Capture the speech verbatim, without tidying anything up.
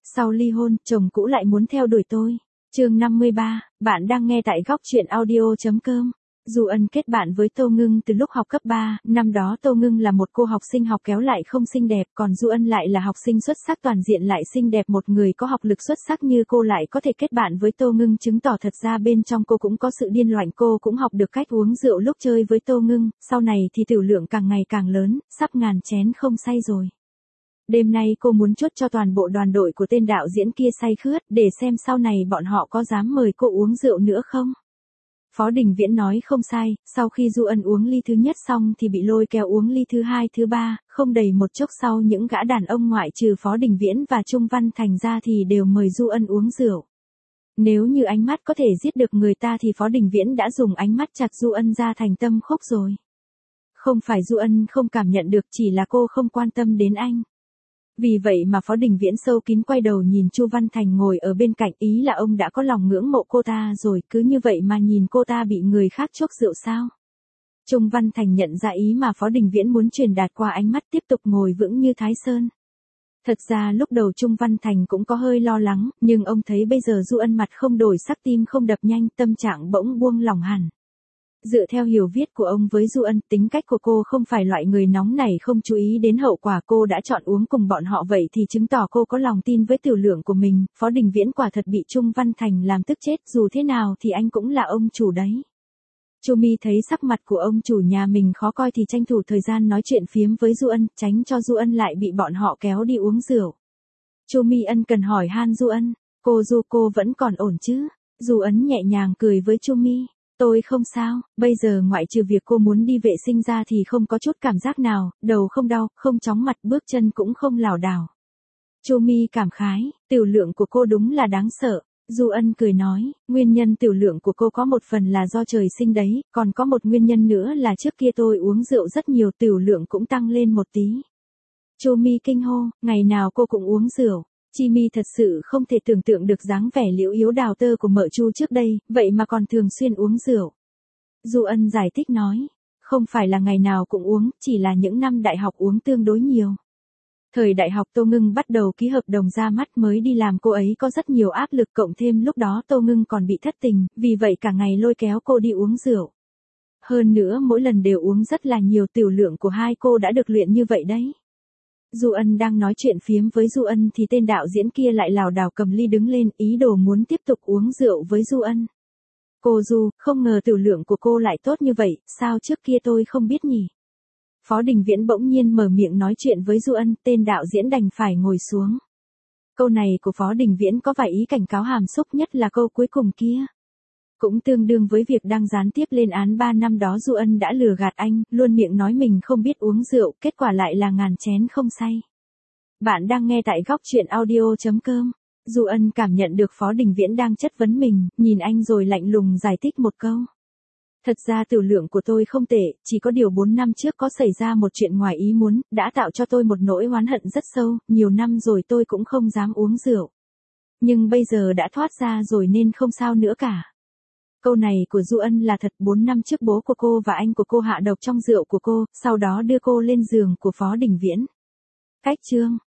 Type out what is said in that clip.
Sau ly hôn, chồng cũ lại muốn theo đuổi tôi. Chương năm mươi ba, bạn đang nghe tại góc truyện audio.com. Du Ân kết bạn với Tô Ngưng từ lúc học cấp ba, năm đó Tô Ngưng là một cô học sinh học kéo lại không xinh đẹp, còn Du Ân lại là học sinh xuất sắc toàn diện lại xinh đẹp, một người có học lực xuất sắc như cô lại có thể kết bạn với Tô Ngưng, chứng tỏ thật ra bên trong cô cũng có sự điên loạn, cô cũng học được cách uống rượu lúc chơi với Tô Ngưng, sau này thì tiểu lượng càng ngày càng lớn, sắp ngàn chén không say rồi. Đêm nay cô muốn chốt cho toàn bộ đoàn đội của tên đạo diễn kia say khướt, để xem sau này bọn họ có dám mời cô uống rượu nữa không. Phó Đình Viễn nói không sai, sau khi Du Ân uống ly thứ nhất xong thì bị lôi kéo uống ly thứ hai thứ ba, không đầy một chốc sau những gã đàn ông ngoại trừ Phó Đình Viễn và Trung Văn Thành ra thì đều mời Du Ân uống rượu. Nếu như ánh mắt có thể giết được người ta thì Phó Đình Viễn đã dùng ánh mắt chặt Du Ân ra thành tâm khúc rồi. Không phải Du Ân không cảm nhận được, chỉ là cô không quan tâm đến anh. Vì vậy mà Phó Đình Viễn sâu kín quay đầu nhìn Chu Văn Thành ngồi ở bên cạnh, ý là ông đã có lòng ngưỡng mộ cô ta rồi, cứ như vậy mà nhìn cô ta bị người khác chuốc rượu sao. Trung Văn Thành nhận ra ý mà Phó Đình Viễn muốn truyền đạt qua ánh mắt, tiếp tục ngồi vững như Thái Sơn. Thật ra lúc đầu Trung Văn Thành cũng có hơi lo lắng, nhưng ông thấy bây giờ Du Ân mặt không đổi sắc, tim không đập nhanh, tâm trạng bỗng buông lỏng hẳn. Dựa theo hiểu viết của ông với Du Ân, tính cách của cô không phải loại người nóng nảy không chú ý đến hậu quả, cô đã chọn uống cùng bọn họ vậy thì chứng tỏ cô có lòng tin với tiểu lượng của mình. Phó Đình Viễn quả thật bị Trung Văn Thành làm tức chết, dù thế nào thì anh cũng là ông chủ đấy. Chu Mi thấy sắc mặt của ông chủ nhà mình khó coi thì tranh thủ thời gian nói chuyện phiếm với Du Ân, tránh cho Du Ân lại bị bọn họ kéo đi uống rượu. Chu Mi ân cần hỏi han Du Ân, cô Du cô vẫn còn ổn chứ? Du Ân nhẹ nhàng cười với Chu Mi. Tôi không sao, bây giờ ngoại trừ việc cô muốn đi vệ sinh ra thì không có chút cảm giác nào, đầu không đau, không chóng mặt, bước chân cũng không lảo đảo. Chu Mi cảm khái, tiểu lượng của cô đúng là đáng sợ. Du Ân cười nói, nguyên nhân tiểu lượng của cô có một phần là do trời sinh đấy, còn có một nguyên nhân nữa là trước kia tôi uống rượu rất nhiều, tiểu lượng cũng tăng lên một tí. Chu Mi kinh hô, ngày nào cô cũng uống rượu. Chi Mi thật sự không thể tưởng tượng được dáng vẻ liễu yếu đào tơ của mợ Chu trước đây, vậy mà còn thường xuyên uống rượu. Du Ân giải thích nói, không phải là ngày nào cũng uống, chỉ là những năm đại học uống tương đối nhiều. Thời đại học Tô Ngưng bắt đầu ký hợp đồng ra mắt, mới đi làm cô ấy có rất nhiều áp lực, cộng thêm lúc đó Tô Ngưng còn bị thất tình, vì vậy cả ngày lôi kéo cô đi uống rượu. Hơn nữa mỗi lần đều uống rất là nhiều, tiểu lượng của hai cô đã được luyện như vậy đấy. Du Ân đang nói chuyện phiếm với Du Ân thì tên đạo diễn kia lại lảo đảo cầm ly đứng lên, ý đồ muốn tiếp tục uống rượu với Du Ân. Cô Du, không ngờ tiểu lượng của cô lại tốt như vậy, sao trước kia tôi không biết nhỉ? Phó Đình Viễn bỗng nhiên mở miệng nói chuyện với Du Ân, tên đạo diễn đành phải ngồi xuống. Câu này của Phó Đình Viễn có vài ý cảnh cáo hàm xúc, nhất là câu cuối cùng kia. Cũng tương đương với việc đang gián tiếp lên án ba năm đó Du Ân đã lừa gạt anh, luôn miệng nói mình không biết uống rượu, kết quả lại là ngàn chén không say. Bạn đang nghe tại góc truyện audio.com. Du Ân cảm nhận được Phó Đình Viễn đang chất vấn mình, nhìn anh rồi lạnh lùng giải thích một câu. Thật ra tiểu lượng của tôi không tệ, chỉ có điều bốn năm trước có xảy ra một chuyện ngoài ý muốn, đã tạo cho tôi một nỗi oán hận rất sâu, nhiều năm rồi tôi cũng không dám uống rượu. Nhưng bây giờ đã thoát ra rồi nên không sao nữa cả. Câu này của Du Ân là thật, bốn năm trước bố của cô và anh của cô hạ độc trong rượu của cô, sau đó đưa cô lên giường của Phó Đình Viễn. Cách chương